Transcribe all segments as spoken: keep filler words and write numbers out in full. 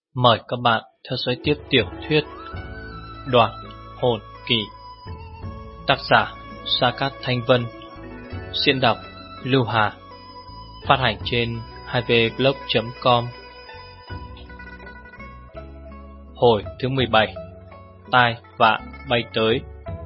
Mời các bạn theo dõi tiếp tiểu thuyết Đoạt Hồn Kỳ, tác giả Sa Cát Thanh Vân, diễn đọc Lưu Hà, phát hành trên hai v blog chấm com. Hồi thứ mười bảy, tai vạ bay tới.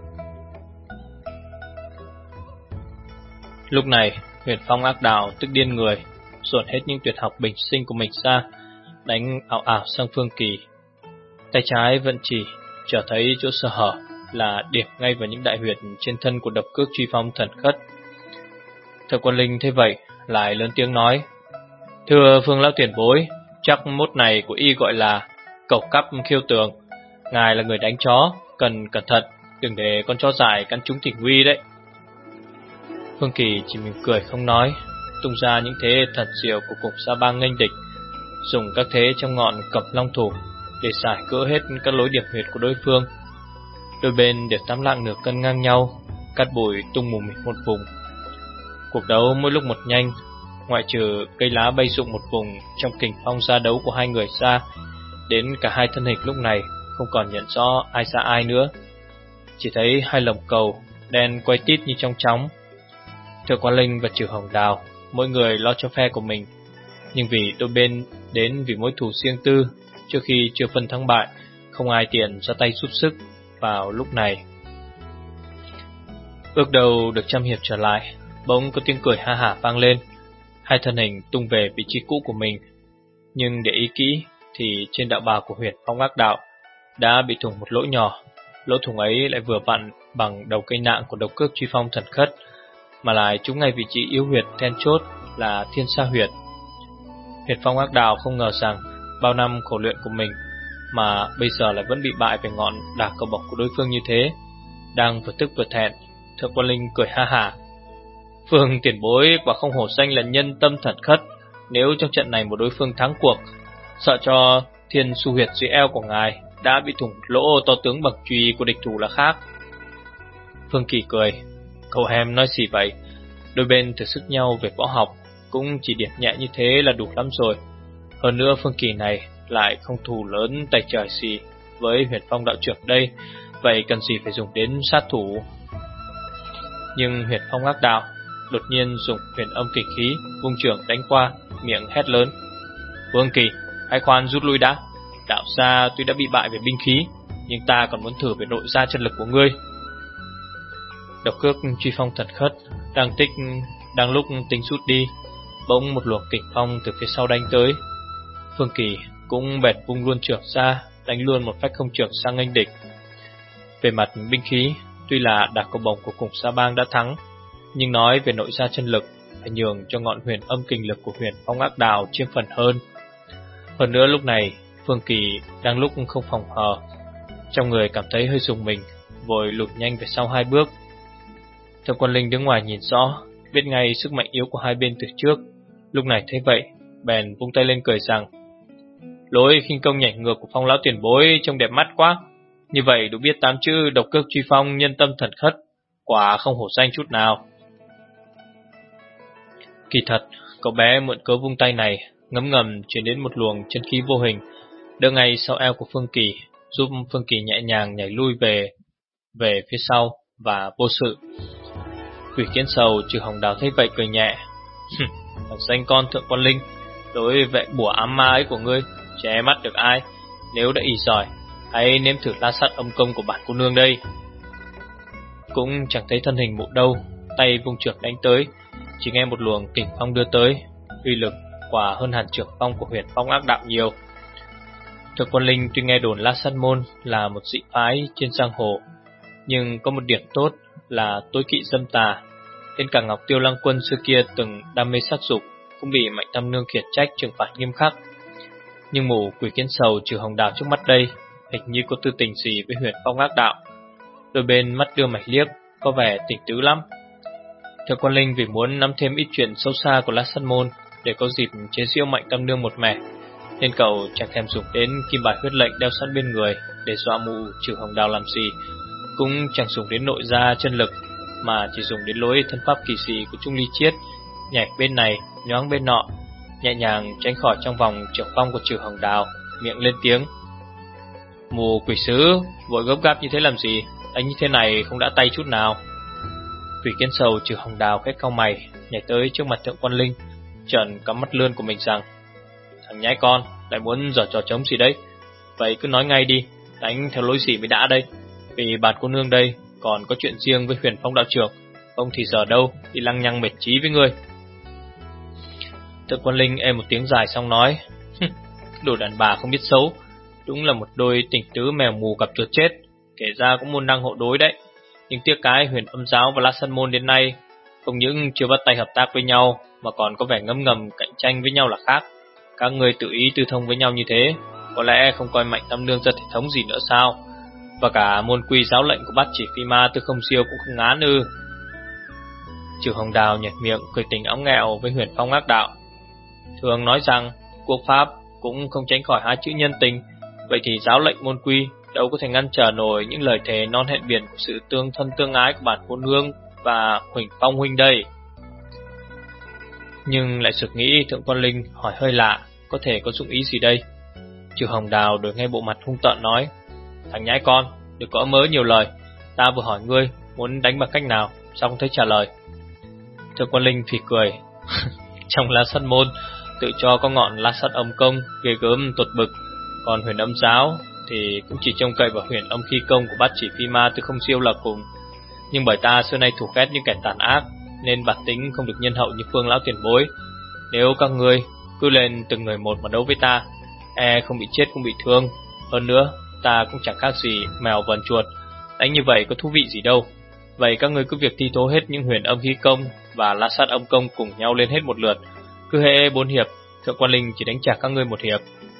Lúc này, Huyền Phong ác đạo tức điên người, dồn hết những tuyệt học bình sinh của mình ra, đánh ảo ảo sang Phương Kỳ. Tay trái vẫn chỉ, trở thấy chỗ sơ hở là điểm ngay vào những đại huyệt trên thân của độc cước truy phong thần khất. Thượng Quan Linh thấy vậy, lại lớn tiếng nói: "Thưa Phương lão tiền bối, chắc mốt này của y gọi là cẩu cắp khiêu tường. Ngài là người đánh chó, cần cẩn thận, đừng để con chó dại cắn trúng thỉnh nguy đấy." Phương Kỳ chỉ mỉm cười không nói, tung ra những thế thần diệu của cục sa bang nghênh địch, dùng các thế trong ngọn cẩm long thủ để giải cỡ hết các lối điểm huyệt của đối phương. Đôi bên đều tám lạng nửa cân ngang nhau, cắt bụi tung mù mịt một vùng. Cuộc đấu mỗi lúc một nhanh, ngoại trừ cây lá bay rụng một vùng trong kình phong ra đấu của hai người ra, đến cả hai thân hình lúc này không còn nhận rõ ai ra ai nữa. Chỉ thấy hai lồng cầu đen quay tít như trong chóng. Thượng Quan Linh và Trừ Hồng Đào mỗi người lo cho phe của mình, nhưng vì đôi bên đến vì mối thù riêng tư, trước khi chưa phân thắng bại, không ai tiện ra tay giúp sức vào lúc này. Ước đầu được trăm hiệp trở lại, bỗng có tiếng cười ha hả vang lên. Hai thân hình tung về vị trí cũ của mình, nhưng để ý kỹ thì trên đạo bào của Huyền Phong ác đạo đã bị thủng một lỗ nhỏ. Lỗ thủng ấy lại vừa vặn bằng đầu cây nạng của độc cước truy phong thần khất, mà lại trúng ngay vị trí yếu huyệt then chốt là thiên sa huyệt. Huyền Phong ác đạo không ngờ rằng bao năm khổ luyện của mình mà bây giờ lại vẫn bị bại về ngọn đả cầu bổng của đối phương như thế. Đang vừa tức vừa thẹn, Thượng Quan Linh cười ha hả: "Phương tiền bối quả không hổ danh là nhân tâm thần khất. Nếu trong trận này một đối phương thắng cuộc, sợ cho thiên su huyệt dưới eo của ngài đã bị thủng lỗ to tướng bậc chùy của địch thủ là khác." Phương Kỳ cười: "Cậu em nói gì vậy? Đôi bên thử sức nhau về võ học, cũng chỉ điểm nhẹ như thế là đủ lắm rồi. Hơn nữa Phương Kỳ này lại không thù lớn tay trời gì với Huyền Phong đạo trưởng đây, vậy cần gì phải dùng đến sát thủ?" Nhưng Huyền Phong ác đạo đột nhiên dùng huyền âm kình khí vung trưởng đánh qua, miệng hét lớn: "Phương Kỳ, hãy khoan rút lui đã. Đạo gia tuy đã bị bại về binh khí, nhưng ta còn muốn thử về nội gia chân lực của ngươi." Độc cước truy phong thần khất đang tích đang lúc tính rút đi, bỗng một luồng kình phong từ phía sau đánh tới. Phương Kỳ cũng bệt vung luôn trưởng ra, đánh luôn một phách không trưởng sang nghênh địch. Về mặt binh khí, tuy là đả cầu bổng của cùng sa bang đã thắng, nhưng nói về nội gia chân lực phải nhường cho ngọn huyền âm kình lực của Huyền Phong ác đạo chiếm phần hơn. Hơn nữa lúc này Phương Kỳ đang lúc không phòng hờ, trong người cảm thấy hơi rùng mình, vội lùi nhanh về sau hai bước. Thượng Quan Linh đứng ngoài nhìn rõ, biết ngay sức mạnh yếu của hai bên từ trước. Lúc này thấy vậy, bèn vung tay lên cười rằng: "Lối khinh công nhảy ngược của Phong lão tiền bối trông đẹp mắt quá. Như vậy đủ biết tám chữ độc cước truy phong nhân tâm thần khất, quả không hổ danh chút nào." Kỳ thật, cậu bé mượn cớ vung tay này, ngấm ngầm truyền đến một luồng chân khí vô hình, đỡ ngay sau eo của Phương Kỳ, giúp Phương Kỳ nhẹ nhàng nhảy lui về về phía sau và vô sự. Quỷ Kiến Sầu Trừ Hồng Đào thấy vậy cười nhẹ: "Thằng danh con Thượng Quan Linh, đối vệ bùa ám ma ấy của ngươi che mắt được ai? Nếu đã ỷ giỏi, hãy nếm thử la sát âm công của bản cô nương đây." Cũng chẳng thấy thân hình mụ đâu, tay vung trưởng đánh tới, chỉ nghe một luồng kình phong đưa tới, uy lực quả hơn hẳn trưởng phong của Huyền Phong ác đạo nhiều. Thượng Quan Linh tuy nghe đồn La Sát môn là một dị phái trên giang hồ, nhưng có một điểm tốt là tối kỵ dâm tà. Đến cả Ngọc Tiêu Lăng Quân xưa kia từng đam mê sát dục cũng bị Mạnh Tam Nương khiển trách trừng phạt nghiêm khắc. Nhưng mụ Quỷ Kiến Sầu Trừ Hồng Đào trước mắt đây hình như có tư tình gì với Huyền Phong ác đạo. Đôi bên mắt đưa mạch liếc, có vẻ tỉnh tứ lắm. Thượng Quan Linh vì muốn nắm thêm ít chuyện sâu xa của La Sát môn để có dịp chế giễu Mạnh Tam Nương một mẻ, nên cậu chẳng thèm dùng đến kim bài huyết lệnh đeo sẵn bên người để dọa mụ Trừ Hồng Đào làm gì, cũng chẳng dùng đến nội gia chân lực, mà chỉ dùng đến lối thân pháp kỳ dị của Trung Ly Chiết, nhảy bên này nhoáng bên nọ, nhẹ nhàng tránh khỏi trong vòng trưởng phong của Trừ Hồng Đào, miệng lên tiếng. Mù quỷ sứ, vội gấp gáp như thế làm gì? Đánh như thế này không đã tay chút nào. Quỷ kiến sầu trừ hồng đào cái cau mày, nhảy tới trước mặt Thượng Quan Linh, trợn cắm mắt lươn của mình rằng: Thằng nhãi con, lại muốn giở trò trống gì đấy? Vậy cứ nói ngay đi, đánh theo lối gì mới đã đây? Vì bản cô nương đây còn có chuyện riêng với Huyền Phong đạo trưởng, không thì giờ đâu đi lăng nhăng mệt trí với ngươi. Thượng Quan Linh ê một tiếng dài xong nói: Đồ đàn bà không biết xấu, đúng là một đôi tình tứ mèo mù gặp chuột chết, kể ra cũng môn đăng hộ đối đấy. Nhưng tiếc cái Huyền Âm giáo và La Sân môn đến nay không những chưa bắt tay hợp tác với nhau, mà còn có vẻ ngấm ngầm cạnh tranh với nhau là khác. Các người tự ý tư thông với nhau như thế, có lẽ không coi Mạnh Tam Nương ra thể thống gì nữa sao? Và cả môn quy giáo lệnh của Bát Chỉ Phi Ma Tư Không Siêu cũng không ngán ư? Trừ Hồng Đào nhếch miệng cười tình óng nghẹo với Huyền Phong ác đạo. Thường nói rằng quốc pháp cũng không tránh khỏi hai chữ nhân tình, vậy thì giáo lệnh môn quy đâu có thể ngăn trở nổi những lời thề non hẹn biển của sự tương thân tương ái của bản cô nương và Huỳnh Phong huynh đây. Nhưng lại sực nghĩ Thượng Quan Linh hỏi hơi lạ, có thể có dụng ý gì đây? Trừ Hồng Đào đổi ngay bộ mặt hung tợn nói: Thằng nhãi con, đừng có mớ nhiều lời, ta vừa hỏi ngươi muốn đánh bằng cách nào, sao không thấy trả lời? Thượng Quan Linh phì cười: Trong La Sắt môn tự cho có ngọn La Sắt âm công ghê gớm tột bực, còn Huyền Âm giáo thì cũng chỉ trông cậy vào Huyền Âm khí công của Bát Chỉ Phi Ma Tư Không Siêu là cùng. Nhưng bởi ta xưa nay thủ ghét những kẻ tàn ác, nên bản tính không được nhân hậu như Phương lão tiền bối. Nếu các ngươi cứ lên từng người một mà đấu với ta, e không bị chết cũng bị thương. Hơn nữa, ta cũng chẳng khác gì mèo vờn chuột, đánh như vậy có thú vị gì đâu. Vậy các ngươi cứ việc thi tố hết những Huyền Âm khí công và La Sát âm công cùng nhau lên hết một lượt. Cứ hễ bốn hiệp, Thượng Quan Linh chỉ đánh trả các ngươi một hiệp.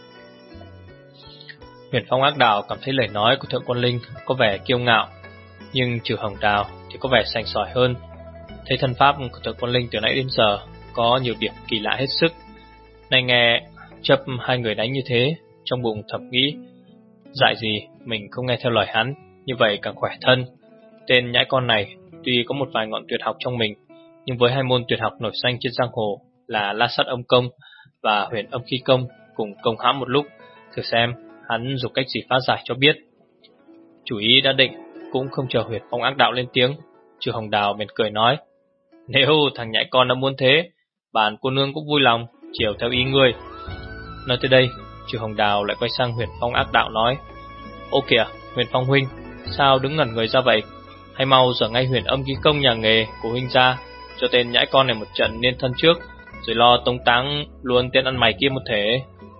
Huyền Phong ác đạo cảm thấy lời nói của Thượng Quan Linh có vẻ kiêu ngạo, nhưng Trừ Hồng Đào thì có vẻ sành sỏi hơn. Thấy thân pháp của Thượng Quan Linh từ nãy đến giờ có nhiều điểm kỳ lạ hết sức. Này nghe chấp hai người đánh như thế, trong bụng thầm nghĩ: Dại gì mình không nghe theo lời hắn, như vậy càng khỏe thân. Tên nhãi con này tuy có một vài ngọn tuyệt học trong mình, nhưng với hai môn tuyệt học nổi danh trên giang hồ là La Sát âm công và Huyền Âm khí công cùng công hãm một lúc, thử xem hắn dùng cách gì phá giải cho biết. Chủ ý đã định, cũng không chờ Huyền Phong ác đạo lên tiếng, Trừ Hồng Đào bèn cười nói: Nếu thằng nhãi con đã muốn thế, bản cô nương cũng vui lòng chiều theo ý ngươi. Nói tới đây, Trừ Hồng Đào lại quay sang Huyền Phong ác đạo nói: Ô kìa, Huyền Phong huynh, sao đứng ngẩn người ra vậy? Hay mau dở ngay Huyền Âm khí công nhà nghề của huynh ra, cho tên nhãi con này một trận nên thân trước, rồi lo tống táng luôn tên ăn mày kia một thể.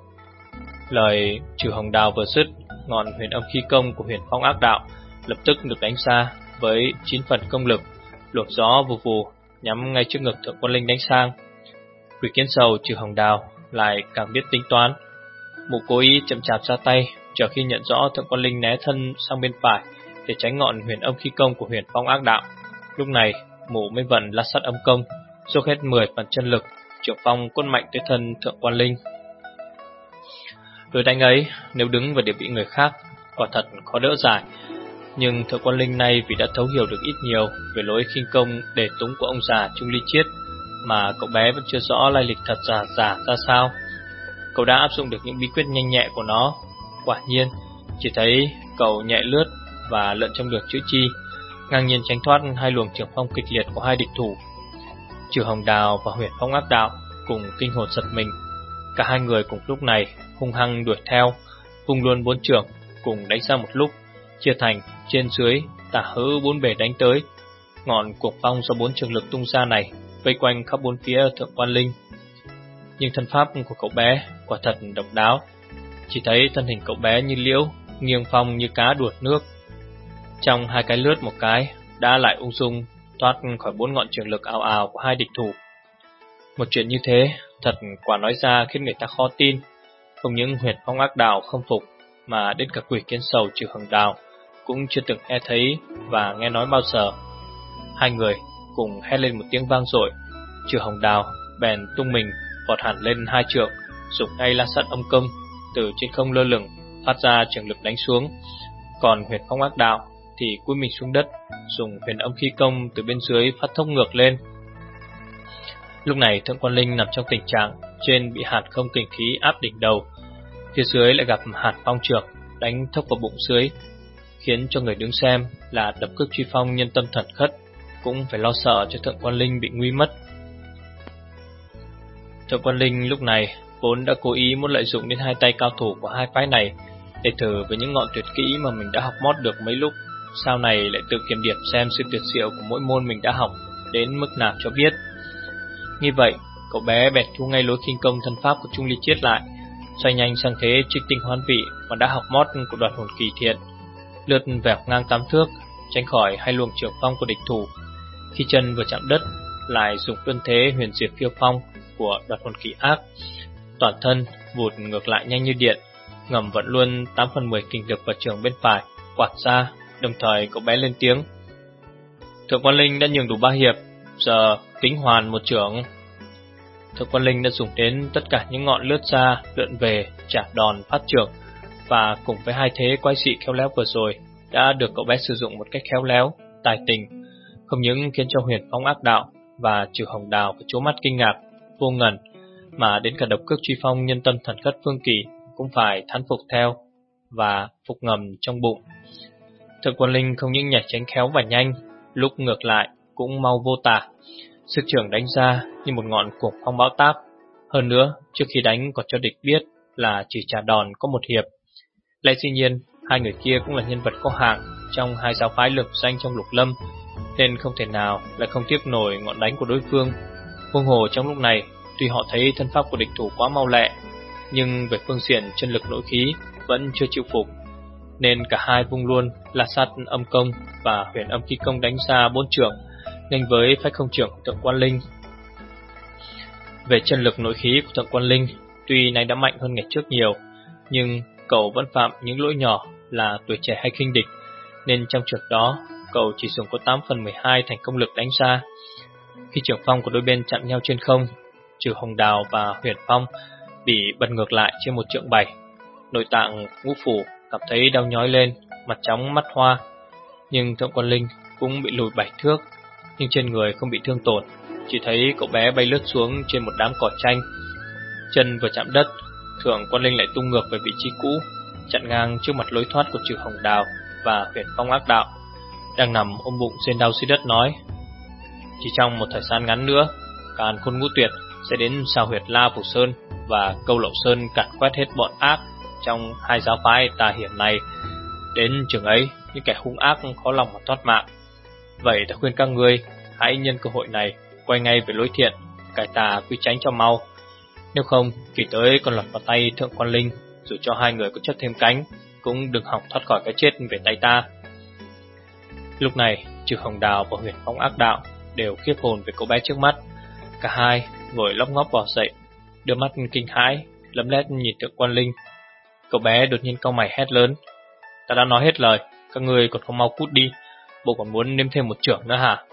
Lời Trừ Hồng Đào vừa dứt, ngọn Huyền Âm khí công của Huyền Phong ác đạo lập tức được đánh ra với chín phần công lực, luồng gió vù vù nhắm ngay trước ngực Thượng Quan Linh đánh sang. Quỷ kiến sầu Trừ Hồng Đào lại càng biết tính toán, mụ cố ý chậm chạp ra tay, chờ khi nhận rõ Thượng Quan Linh né thân sang bên phải để tránh ngọn Huyền Âm khí công của Huyền Phong ác đạo. Lúc này mụ mới vận La Sát âm công, dốc hết mười phần chân lực, trưởng phong quất mạnh tới thân Thượng Quan Linh. Đối đánh ấy, nếu đứng vào địa vị người khác, quả thật khó đỡ giải. Nhưng Thượng Quan Linh này vì đã thấu hiểu được ít nhiều về lối khinh công để túng của ông già Trung Ly Chiết, mà cậu bé vẫn chưa rõ lai lịch thật giả giả ra sao. Cậu đã áp dụng được những bí quyết nhanh nhẹ của nó. Quả nhiên, chỉ thấy cậu nhẹ lướt và lượn trong được chữ chi, ngang nhiên tránh thoát hai luồng trưởng phong kịch liệt của hai địch thủ. Trừ Hồng Đào và Huyền Phong ác đạo cùng kinh hồn giật mình. Cả hai người cùng lúc này hung hăng đuổi theo, vung luôn bốn trưởng cùng đánh ra một lúc, chia thành trên dưới tả hữu bốn bề đánh tới. Ngọn cuồng phong do bốn trường lực tung ra này vây quanh khắp bốn phía Thượng Quan Linh. Nhưng thân pháp của cậu bé quả thật độc đáo. Chỉ thấy thân hình cậu bé như liễu, nghiêng phong như cá đuột nước. Trong hai cái lướt một cái đã lại ung dung thoát khỏi bốn ngọn trường lực ào ào của hai địch thủ. Một chuyện như thế thật quả nói ra khiến người ta khó tin. Không những Huyền Phong ác đạo không phục, mà đến cả Quỷ kiến sầu Trừ Hồng Đào cũng chưa từng nghe thấy và nghe nói bao giờ. Hai người cùng hét lên một tiếng vang dội. Trừ Hồng Đào bèn tung mình vọt hẳn lên hai trượng, dùng ngay La Sát âm công từ trên không lơ lửng phát ra trường lực đánh xuống. Còn Huyền Phong ác đạo thì cúi mình xuống đất, dùng Huyền Âm khí công từ bên dưới phát thông ngược lên. Lúc này Thượng Quan Linh nằm trong tình trạng trên bị hàn không kình khí áp đỉnh đầu. Phía dưới lại gặp hạt phong trược đánh thốc vào bụng dưới, khiến cho người đứng xem là đập cước truy phong nhân tâm thần khất cũng phải lo sợ cho Thượng Quan Linh bị nguy mất. Thượng Quan Linh lúc này vốn đã cố ý muốn lợi dụng đến hai tay cao thủ của hai phái này để thử với những ngọn tuyệt kỹ mà mình đã học mót được mấy lúc, sau này lại tự kiểm điểm xem sự tuyệt diệu của mỗi môn mình đã học đến mức nào cho biết. Như vậy, cậu bé bèn thu ngay lối khinh công thân pháp của Trung Ly Chiết lại, xoay nhanh sang thế trích tinh hoán vị mà đã học mót của Đoạt Hồn Kỳ Thiện, lượt vẹo ngang tám thước, tránh khỏi hai luồng trưởng phong của địch thủ. Khi chân vừa chạm đất, lại dùng luân thế huyền diệt phiêu phong của Đoạt Hồn Kỳ Ác, toàn thân vụt ngược lại nhanh như điện, ngầm vận luôn tám phần mười kình lực vào trường bên phải quạt ra. Đồng thời cậu bé lên tiếng: Thượng Quan Linh đã nhường đủ ba hiệp, giờ kính hoàn một trưởng. Thượng Quan Linh đã dùng đến tất cả những ngọn lướt ra, lượn về, trả đòn, phát trưởng, và cùng với hai thế quái dị khéo léo vừa rồi đã được cậu bé sử dụng một cách khéo léo, tài tình, không những khiến cho Huyền Phong Ác Đạo và Trừ Hồng Đào phải trố mắt kinh ngạc, vô ngần, mà đến cả độc cước truy phong nhân tâm thần khất Phương Kỳ cũng phải thán phục theo và phục ngầm trong bụng. Thượng Quan Linh không những nhảy tránh khéo và nhanh, lúc ngược lại cũng mau vô tả, sức trưởng đánh ra như một ngọn cuồng phong bão táp. Hơn nữa, trước khi đánh còn cho địch biết là chỉ trả đòn có một hiệp. Lẽ dĩ nhiên, hai người kia cũng là nhân vật có hạng trong hai giáo phái lừng danh trong Lục Lâm, nên không thể nào lại không tiếc nổi ngọn đánh của đối phương. Huống hồ trong lúc này, tuy họ thấy thân pháp của địch thủ quá mau lẹ, nhưng về phương diện chân lực nội khí vẫn chưa chịu phục, nên cả hai vung luôn là sát âm công và huyền âm khí công đánh ra bốn trưởng, nghênh với phách không trưởng của Thượng Quan Linh. Về chân lực nội khí của Thượng Quan Linh, tuy nay đã mạnh hơn ngày trước nhiều, nhưng cậu vẫn phạm những lỗi nhỏ là tuổi trẻ hay khinh địch, nên trong trường đó cậu chỉ dùng có tám phần mười hai thành công lực đánh ra. Khi trưởng phong của đôi bên chạm nhau trên không, Trừ Hồng Đào và Huyền Phong bị bật ngược lại trên một trượng bảy, nội tạng ngũ phủ cảm thấy đau nhói lên, mặt chóng mắt hoa. Nhưng Thượng Quan Linh cũng bị lùi bảy thước, nhưng trên người không bị thương tổn, chỉ thấy cậu bé bay lướt xuống trên một đám cỏ tranh. Chân vừa chạm đất, Thượng Quan Linh lại tung ngược về vị trí cũ, chặn ngang trước mặt lối thoát của Trừ Hồng Đào và Huyền Phong Ác Đạo, đang nằm ôm bụng rên đau dưới đất, nói: Chỉ trong một thời gian ngắn nữa, Càn Khôn Ngũ Tuyệt sẽ đến sao huyệt La Phủ Sơn và Câu Lậu Sơn càn quét hết bọn ác trong hai giáo phái tà hiểm này. Đến chừng ấy, những kẻ hung ác khó lòng mà thoát mạng. Vậy ta khuyên các ngươi hãy nhân cơ hội này quay ngay về lối thiện, cải tà quy tránh cho mau. Nếu không, kỳ tới còn lọt vào tay Thượng Quan Linh, dù cho hai người có chất thêm cánh, cũng đừng hỏng thoát khỏi cái chết về tay ta. Lúc này, Trừ Hồng Đào và Huyền Phong Ác Đạo đều khiếp hồn về cậu bé trước mắt. Cả hai vội lóc ngóc bò dậy, đưa mắt kinh hãi lấm lét nhìn Thượng Quan Linh. Cậu bé đột nhiên cau mày hét lớn: Ta đã nói hết lời, các ngươi còn không mau cút đi, bộ còn muốn nếm thêm một trưởng nữa hả?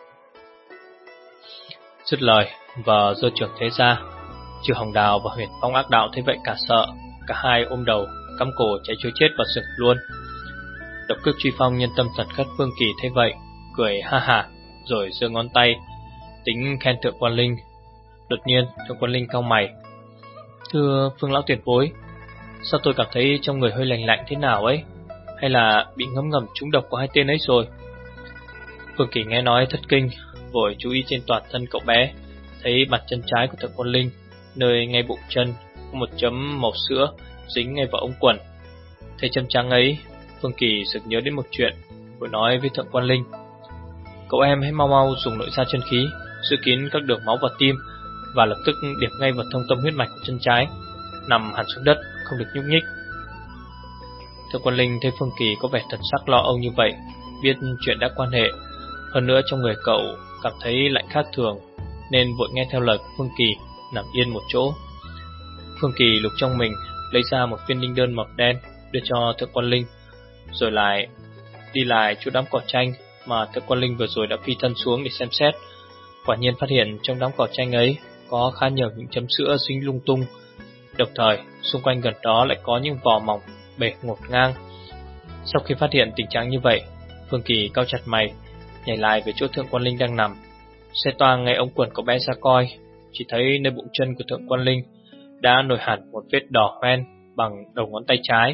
Dứt lời và giơ trưởng thế ra. Trừ Hồng Đào và Huyền Phong Ác Đạo thấy vậy cả sợ, cả hai ôm đầu cắm cổ chạy trối chết vào rừng luôn. Độc cước truy phong nhân tâm thần khất Phương Kỳ thấy vậy, cười ha hả, rồi giơ ngón tay tính khen Thượng Quan Linh. Đột nhiên Thượng Quan Linh cau mày: Thưa Phương lão tiền bối, sao tôi cảm thấy trong người hơi lạnh lạnh thế nào ấy? Hay là bị ngấm ngầm trúng độc của hai tên ấy rồi? Phương Kỳ nghe nói thất kinh, vội chú ý trên toàn thân cậu bé, thấy mặt chân trái của Thượng Quan Linh, nơi ngay bụng chân có một chấm màu sữa dính ngay vào ống quần. Thấy chấm trắng ấy, Phương Kỳ sực nhớ đến một chuyện, vội nói với Thượng Quan Linh: Cậu em hãy mau mau dùng nội gia chân khí giữ kín các đường máu vào tim, và lập tức điệp ngay vào thông tâm huyết mạch của chân trái, nằm hẳn xuống đất, không được nhúc nhích. Thượng Quan Linh thấy Phương Kỳ có vẻ thần sắc lo âu như vậy, biết chuyện đã quan hệ, hơn nữa trong người cậu cảm thấy lạnh khác thường, nên vội nghe theo lời của Phương Kỳ, nằm yên một chỗ. Phương Kỳ lục trong mình lấy ra một viên linh đơn màu đen đưa cho Thượng Quan Linh, rồi lại đi lại chỗ đám cỏ tranh mà Thượng Quan Linh vừa rồi đã phi thân xuống để xem xét. Quả nhiên phát hiện trong đám cỏ tranh ấy có khá nhiều những chấm sữa dính lung tung, đồng thời xung quanh gần đó lại có những vỏ mỏng bể ngổn ngang. Sau khi phát hiện tình trạng như vậy, Phương Kỳ cau chặt mày, nhảy lại về chỗ Thượng Quan Linh đang nằm, xe toang ngay ống quần của bé ra coi, chỉ thấy nơi bụng chân của Thượng Quan Linh đã nổi hẳn một vết đỏ hoen bằng đầu ngón tay trái.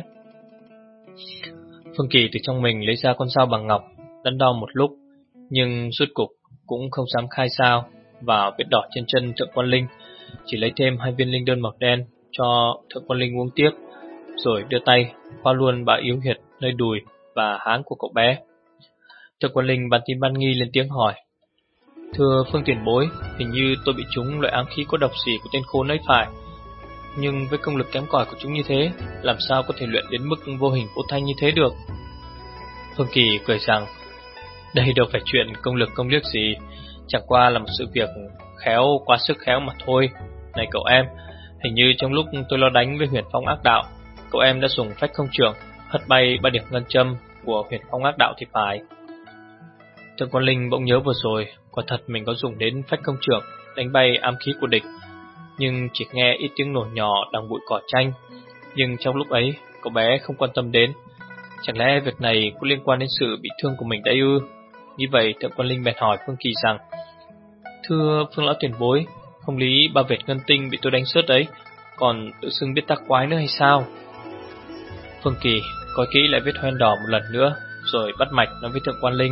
Phương Kỳ từ trong mình lấy ra con dao bằng ngọc, đắn đo một lúc, nhưng rốt cục cũng không dám khai sao vào vết đỏ trên chân Thượng Quan Linh, chỉ lấy thêm hai viên linh đơn màu đen cho Thượng Quan Linh uống tiếp, rồi đưa tay khoa luôn bả yếu huyệt nơi đùi và háng của cậu bé. Thượng Quan Linh ban tin ban nghi lên tiếng hỏi: "Thưa Phương tiền bối, hình như tôi bị trúng loại ám khí có độc xỉ của tên khốn ấy phải, nhưng với công lực kém cỏi của chúng như thế, làm sao có thể luyện đến mức vô hình vô thanh như thế được?" Phương Kỳ cười rằng: "Đây đâu phải chuyện công lực công liếc gì, chẳng qua là một sự việc khéo quá sức khéo mà thôi. Này cậu em, hình như trong lúc tôi lo đánh với Huyền Phong ác đạo, cậu em đã dùng phách không trưởng hất bay ba điểm ngân châm của Huyền Phong ác đạo thì phải." Thượng Quan Linh bỗng nhớ vừa rồi, quả thật mình có dùng đến phách không trưởng đánh bay ám khí của địch, nhưng chỉ nghe ít tiếng nổ nhỏ đằng bụi cỏ tranh. Nhưng trong lúc ấy, cậu bé không quan tâm đến. Chẳng lẽ việc này có liên quan đến sự bị thương của mình đấy ư? Như vậy, Thượng Quan Linh bèn hỏi Phương Kỳ rằng: "Thưa Phương lão tiền bối, không lý ba vệt ngân tinh bị tôi đánh sớt đấy, còn tự xưng biết tác quái nữa hay sao?" Phương Kỳ coi kỹ lại vết hoen đỏ một lần nữa, rồi bắt mạch nói với Thượng Quan Linh: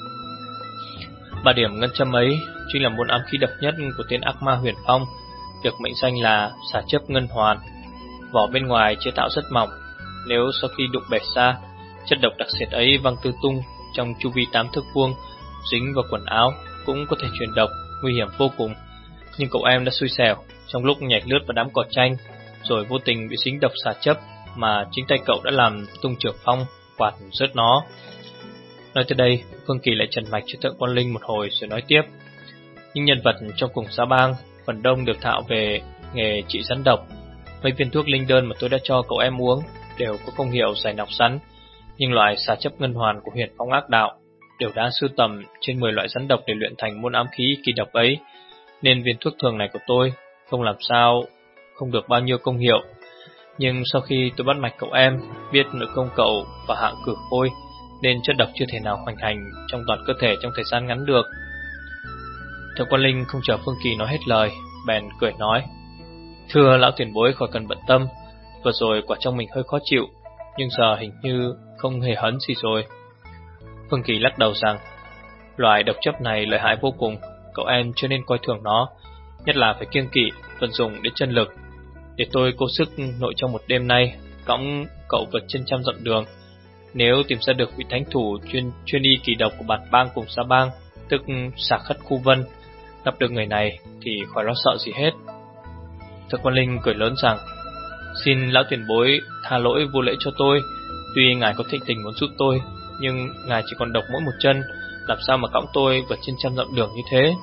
"Ba điểm ngân châm ấy chính là môn ám khí độc nhất của tên ác ma Huyền Phong, được mệnh danh là xà chấp ngân hoàn. Vỏ bên ngoài chế tạo rất mỏng, nếu sau khi đụng bể ra, chất độc đặc sệt ấy văng tứ tung trong chu vi tám thước vuông, dính vào quần áo cũng có thể truyền độc, nguy hiểm vô cùng. Nhưng cậu em đã xui xẻo, trong lúc nhảy lướt vào đám cỏ tranh, rồi vô tình bị dính độc xà chấp mà chính tay cậu đã làm tung trưởng phong quạt rớt nó." Nói tới đây, Phương Kỳ lại trần mạch cho Thượng Quan Linh một hồi rồi nói tiếp: "Những nhân vật trong cùng xã bang phần đông được thạo về nghề trị rắn độc. Mấy viên thuốc linh đơn mà tôi đã cho cậu em uống đều có công hiệu giải nọc rắn, nhưng loại xà chấp ngân hoàn của Huyền Phong ác đạo đều đã sưu tầm trên mười loại rắn độc để luyện thành môn ám khí kỳ độc ấy, nên viên thuốc thường này của tôi không làm sao không được bao nhiêu công hiệu. Nhưng sau khi tôi bắt mạch cậu em, biết nội công cậu và hạng cử phôi, nên chất độc chưa thể nào hoành hành trong toàn cơ thể trong thời gian ngắn được." Thượng Quan Linh không chờ Phương Kỳ nói hết lời, bèn cười nói: "Thưa lão tiền bối khỏi cần bận tâm, vừa rồi quả trong mình hơi khó chịu, nhưng giờ hình như không hề hấn gì rồi." Phương Kỳ lắc đầu rằng: "Loại độc chấp này lợi hại vô cùng, cậu em chưa nên coi thường nó, nhất là phải kiêng kỵ, vận dụng đến chân lực. Để tôi cố sức nội trong một đêm nay, cõng cậu vượt trên trăm dặm đường. Nếu tìm ra được vị thánh thủ chuyên chuyên y kỳ độc của bản bang cùng xã bang, tức Xà Khất Khu Vân, gặp được người này thì khỏi lo sợ gì hết." Thượng Quan Linh cười lớn rằng: "Xin lão tiền bối tha lỗi vô lễ cho tôi. Tuy ngài có thịnh tình muốn giúp tôi, nhưng ngài chỉ còn độc mỗi một chân, làm sao mà cõng tôi vượt trên trăm dặm đường như thế?"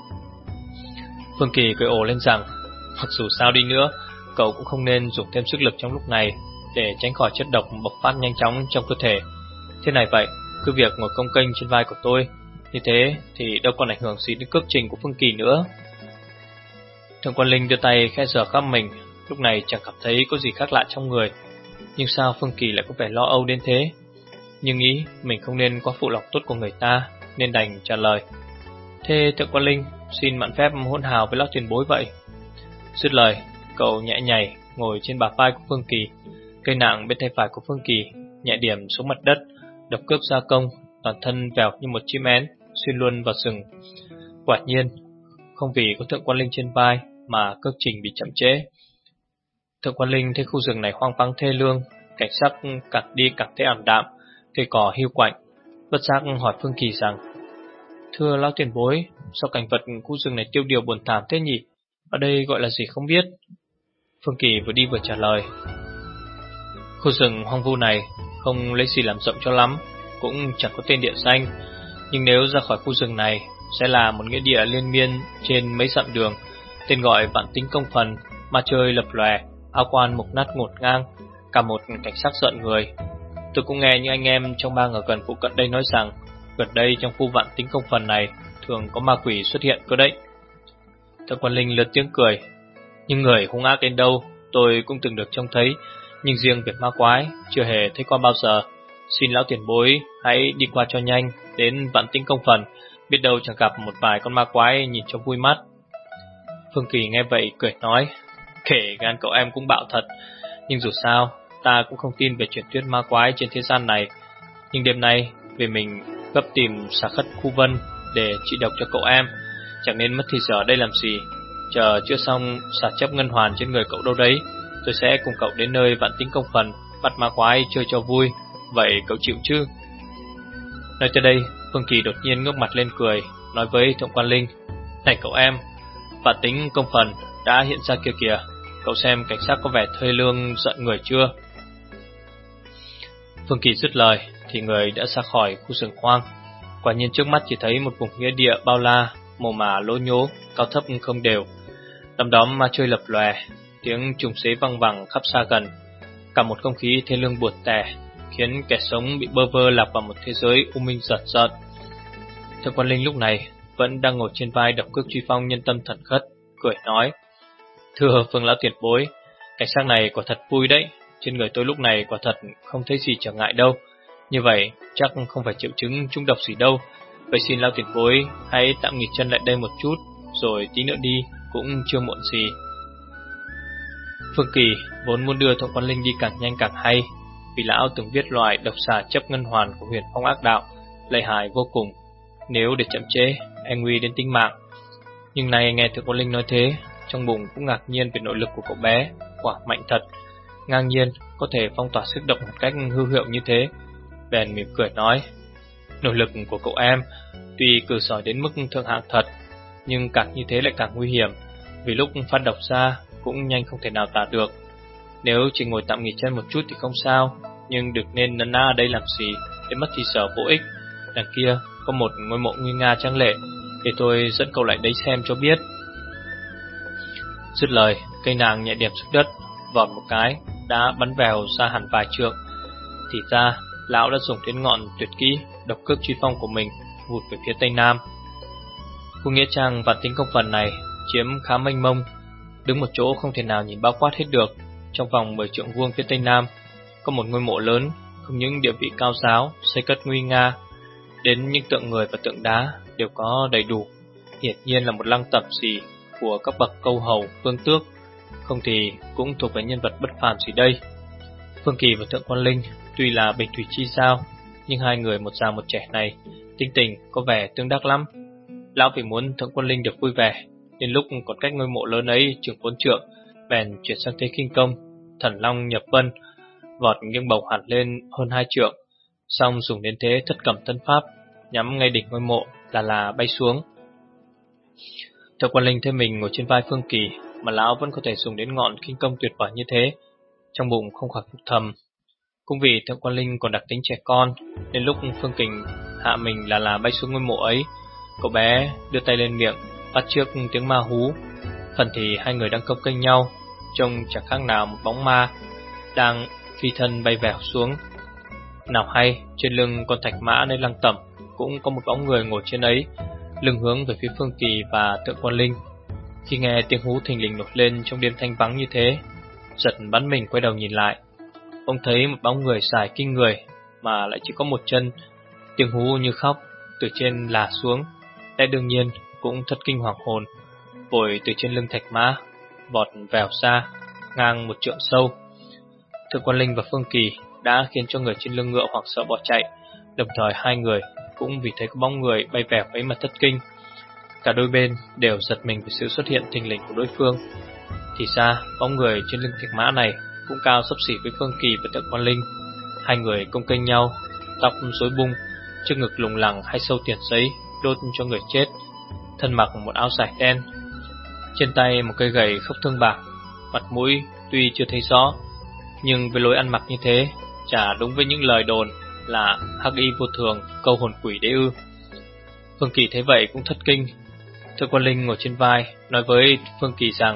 Phương Kỳ cười ồ lên rằng: "Mặc dù sao đi nữa, cậu cũng không nên dùng thêm sức lực trong lúc này, để tránh khỏi chất độc bộc phát nhanh chóng trong cơ thể. Thế này vậy, cứ việc ngồi cong kênh trên vai của tôi, như thế thì đâu còn ảnh hưởng gì đến cước trình của Phương Kỳ nữa." Thượng Quan Linh đưa tay khẽ sờ khắp mình, lúc này chẳng cảm thấy có gì khác lạ trong người. Nhưng sao Phương Kỳ lại có vẻ lo âu đến thế? Nhưng nghĩ mình không nên quá phụ lòng tốt của người ta, nên đành trả lời: "Thế Thượng Quan Linh xin mạn phép hôn hào với lão tiền bối vậy." Dứt lời, cậu nhẹ nhảy ngồi trên bả vai của Phương Kỳ, cây nạng bên tay phải của Phương Kỳ nhẹ điểm xuống mặt đất, độc cước gia công, toàn thân vèo như một chim én xuyên luôn vào rừng. Quả nhiên, không vì có Thượng Quan Linh trên vai mà cước trình bị chậm trễ. Thượng Quan Linh thấy khu rừng này hoang vắng thê lương, cảnh sắc càng đi càng thấy ảm đạm, cây cỏ hiu quạnh, bất giác hỏi Phương Kỳ rằng: "Thưa lão tiền bối, sao cảnh vật khu rừng này tiêu điều buồn thảm thế nhỉ? Ở đây gọi là gì không biết?" Phương Kỳ vừa đi vừa trả lời: "Khu rừng hoang vu này không lấy gì làm rộng cho lắm, cũng chẳng có tên địa danh, nhưng nếu ra khỏi khu rừng này sẽ là một nghĩa địa liên miên trên mấy dặm đường, tên gọi Vạn Tính Công Phần, ma chơi lập lòe, áo quan mục nát ngổn ngang, cả một cảnh sắc rợn người. Tôi cũng nghe những anh em trong bang ở gần phụ cận đây nói rằng gần đây trong khu Vạn Tính Công Phần này thường có ma quỷ xuất hiện cơ đấy." Thượng Quan Linh lớn tiếng cười: "Nhưng người hung ác đến đâu tôi cũng từng được trông thấy, nhưng riêng việc ma quái chưa hề thấy qua bao giờ. Xin lão tiền bối hãy đi qua cho nhanh đến Vạn Tính Công Phần, biết đâu chẳng gặp một vài con ma quái nhìn cho vui mắt." Phương Kỳ nghe vậy cười nói: "Kể gan cậu em cũng bạo thật, Nhưng dù sao, ta cũng không tin về truyền thuyết ma quái trên thế gian này. Nhưng đêm nay, vì mình gấp tìm xà khất khu vân để trị độc cho cậu em, chẳng nên mất thì giờ ở đây làm gì. Chờ chưa xong xả chấp ngân hoàn trên người cậu đâu đấy, tôi sẽ cùng cậu đến nơi Vạn Tính Công Phần bắt ma quái chơi cho vui. Vậy cậu chịu chứ? Nói tới đây, Phương Kỳ đột nhiên ngước mặt lên cười, nói với Thượng Quan Linh: Này cậu em, Vạn Tính Công Phần đã hiện ra kia kìa, cậu xem cảnh sát có vẻ thê lương giận người chưa? Phương Kỳ dứt lời thì người đã ra khỏi khu rừng hoang. Quả nhiên trước mắt chỉ thấy một vùng nghĩa địa bao la, mồ mả lố nhố, cao thấp không đều. Đom đóm ma chơi lập lòe, tiếng trùng xế văng vẳng khắp xa gần. Cả một không khí thê lương buồn tẻ, khiến kẻ sống bị bơ vơ lạc vào một thế giới u minh dợt dợt. Thượng Quan Linh lúc này vẫn đang ngồi trên vai độc cước truy phong nhân tâm thần khất, cười nói: Thưa Phương lão tiền bối, cảnh sát này quả thật vui đấy. Trên người tôi lúc này quả thật không thấy gì trở ngại đâu. Như vậy chắc không phải triệu chứng trúng độc gì đâu. Vậy xin lão tiền bối hãy tạm nghỉ chân lại đây một chút, rồi tí nữa đi cũng chưa muộn gì. Phương Kỳ vốn muốn đưa Thượng Quan Linh đi càng nhanh càng hay, vì lão từng viết loại độc xà chấp ngân hoàn của Huyền Phong Ác Đạo lợi hại vô cùng, nếu để chậm trễ e nguy đến tính mạng. Nhưng nay nghe Thượng Quan Linh nói thế, trong bụng cũng ngạc nhiên về nội lực của cậu bé, quả mạnh thật, ngang nhiên có thể phong tỏa sức độc một cách hữu hiệu như thế. Bèn mỉm cười nói: Nội lực của cậu em tuy cử giỏi đến mức thượng hạng thật, nhưng càng như thế lại càng nguy hiểm, vì lúc phát độc ra cũng nhanh không thể nào tả được. Nếu chỉ ngồi tạm nghỉ chân một chút thì không sao, nhưng đừng nên nấn ná ở đây làm gì để mất thì giờ vô ích. Đằng kia có một ngôi mộ nguy nga tráng lệ, để tôi dẫn cậu lại đấy xem cho biết. Dứt lời, cây nàng nhẹ điểm xuống đất, vọt một cái đã bắn vèo ra hẳn vài trượng. Thì ra lão đã dùng đến ngọn tuyệt kỹ độc cước truy phong của mình, vụt về phía tây nam. Khu nghĩa trang Vạn Tính Công Phần này chiếm khá mênh mông, đứng một chỗ không thể nào nhìn bao quát hết được. Trong vòng mười trượng vuông phía tây nam có một ngôi mộ lớn, không những địa vị cao giáo, xây cất nguy nga, đến những tượng người và tượng đá đều có đầy đủ. Hiển nhiên là một lăng tẩm gì của các bậc câu hầu, vương tước, không thì cũng thuộc về nhân vật bất phàm gì đây. Phương Kỳ và Thượng Quan Linh tuy là bình thủy chi giao, nhưng hai người một già một trẻ này tính tình có vẻ tương đắc lắm. Lão vì muốn Thượng Quan Linh được vui vẻ, đến lúc còn cách ngôi mộ lớn ấy chừng bốn trượng, bèn chuyển sang thế khinh công Thần Long Nhập Vân, vọt nghiêng bổng hẳn lên hơn hai trượng, xong dùng đến thế thất cẩm thân pháp, nhắm ngay đỉnh ngôi mộ là là bay xuống. Thượng Quan Linh thấy mình ngồi trên vai Phương Kỳ mà lão vẫn có thể dùng đến ngọn khinh công tuyệt vời như thế, trong bụng không khỏi phục thầm. Cũng vì Thượng Quan Linh còn đặc tính trẻ con, nên lúc Phương Kình hạ mình là là bay xuống ngôi mộ ấy, cậu bé đưa tay lên miệng bắt trước tiếng ma hú. Phần thì hai người đang công kênh nhau, trông chẳng khác nào một bóng ma đang phi thân bay vèo xuống. Nào hay trên lưng con thạch mã nơi lăng tẩm cũng có một bóng người ngồi trên ấy, lưng hướng về phía Phương Kỳ và Thượng Quan Linh. Khi nghe tiếng hú thình lình nổi lên trong đêm thanh vắng như thế, giật bắn mình quay đầu nhìn lại, ông thấy một bóng người dài kinh người mà lại chỉ có một chân. Tiếng hú như khóc từ trên là xuống, lẽ đương nhiên cũng thất kinh hoàng hồn, vội từ trên lưng thạch mã vọt vèo ra ngang một trượng sâu. Thượng Quan Linh và Phương Kỳ đã khiến cho người trên lưng ngựa hoảng sợ bỏ chạy, đồng thời hai người cũng vì thấy có bóng người bay vèo ấy mà thất kinh. Cả đôi bên đều giật mình với sự xuất hiện thình lình của đối phương. Thì ra bóng người trên lưng thạch mã này cũng cao xấp xỉ với Phương Kỳ và Thượng Quan Linh. Hai người công kênh nhau, tóc rối bung, trước ngực lủng lẳng hai sâu tiền giấy đốt cho người chết, thân mặc một áo dài đen, trên tay một cây gậy khốc thương bạc. Mặt mũi tuy chưa thấy rõ, nhưng với lối ăn mặc như thế chả đúng với những lời đồn là hắc y vô thường câu hồn quỷ đấy ư. Phương Kỳ thấy vậy cũng thất kinh. Thượng Quan Linh ngồi trên vai nói với Phương Kỳ rằng: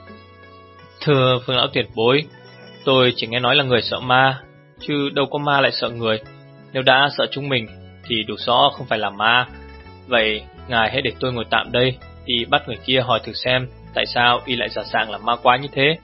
Thưa Phương lão tiền bối, tôi chỉ nghe nói là người sợ ma, chứ đâu có ma lại sợ người. Nếu đã sợ chúng mình thì đủ rõ không phải là ma. Vậy ngài hãy để tôi ngồi tạm đây, đi bắt người kia hỏi thử xem tại sao y lại giả dạng là ma quái như thế.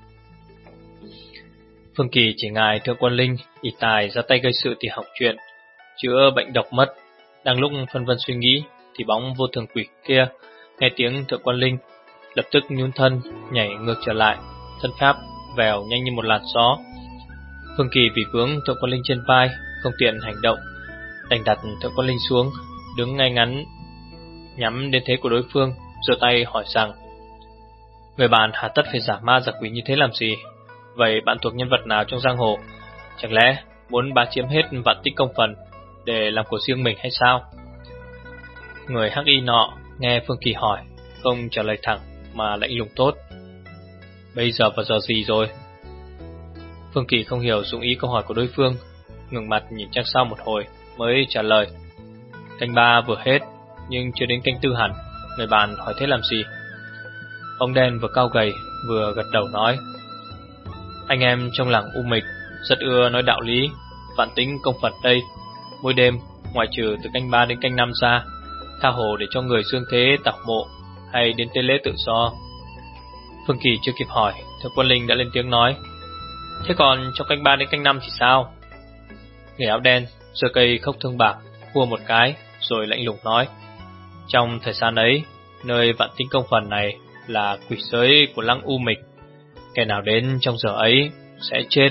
Phương Kỳ chỉ ngài Thượng Quan Linh y tài ra tay gây sự thì hỏng chuyện, chữa bệnh độc mất. Đang lúc phân vân suy nghĩ thì bóng vô thường quỷ kia nghe tiếng Thượng Quan Linh lập tức nhún thân nhảy ngược trở lại, thân pháp vèo nhanh như một làn gió. Phương Kỳ vì vướng Thượng Quan Linh trên vai, không tiện hành động, đành đặt Thượng Quan Linh xuống, đứng ngay ngắn nhắm đến thế của đối phương, giơ tay hỏi rằng: người bạn hà tất phải giả ma giả quỷ như thế làm gì? Vậy bạn thuộc nhân vật nào trong giang hồ? Chẳng lẽ muốn bá chiếm hết vạn tích công phần để làm của riêng mình hay sao? Người hắc y nọ nghe Phương Kỳ hỏi, không trả lời thẳng mà lạnh lùng tốt: bây giờ vào giờ gì rồi? Phương Kỳ không hiểu dụng ý câu hỏi của đối phương, ngừng mặt nhìn chắc sau một hồi mới trả lời: canh ba vừa hết, nhưng chưa đến canh tư hẳn. Người bạn hỏi thế làm gì? Ông đen vừa cao gầy vừa gật đầu nói: anh em trong làng U Mịch rất ưa nói đạo lý, vạn tính công phật đây. Mỗi đêm, ngoài trừ từ canh ba đến canh năm ra, tha hồ để cho người dương thế tảo mộ hay đến tế lễ tự do. Phương Kỳ chưa kịp hỏi, Thượng Quan Linh đã lên tiếng nói: thế còn trong canh ba đến canh năm thì sao? Người áo đen giơ cây khốc thương bạc hua một cái, rồi lạnh lùng nói: trong thời gian ấy, nơi vạn tính công phần này là quỷ giới của lăng U Mịch, kẻ nào đến trong giờ ấy sẽ chết.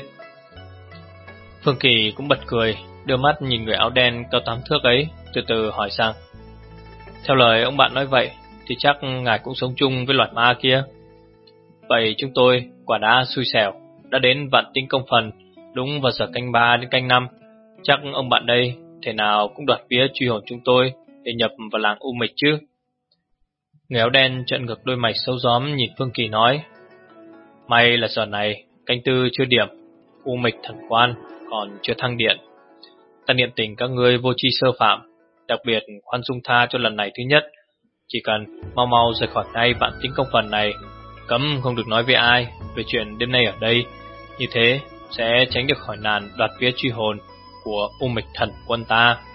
Phương Kỳ cũng bật cười, đưa mắt nhìn người áo đen cao tám thước ấy, từ từ hỏi rằng: theo lời ông bạn nói vậy thì chắc ngài cũng sống chung với loài ma kia. Vậy chúng tôi quả đã xui xẻo, đã đến vạn tinh công phần đúng vào giờ canh ba đến canh năm. Chắc ông bạn đây thể nào cũng đoạt vía truy hồn chúng tôi để nhập vào làng U Mịch chứ? Người áo đen trợn ngược đôi mày sâu gióm nhìn Phương Kỳ nói: may là giờ này canh tư chưa điểm, U Mịch thần quan còn chưa thăng điện. Ta niệm tình các ngươi vô tri sơ phạm, đặc biệt khoan dung tha cho lần này thứ nhất. Chỉ cần mau mau rời khỏi ngay vạn tính công phần này, cấm không được nói với ai về chuyện đêm nay ở đây. Như thế sẽ tránh được khỏi nạn đoạt vía truy hồn của U Mịch thần quân ta.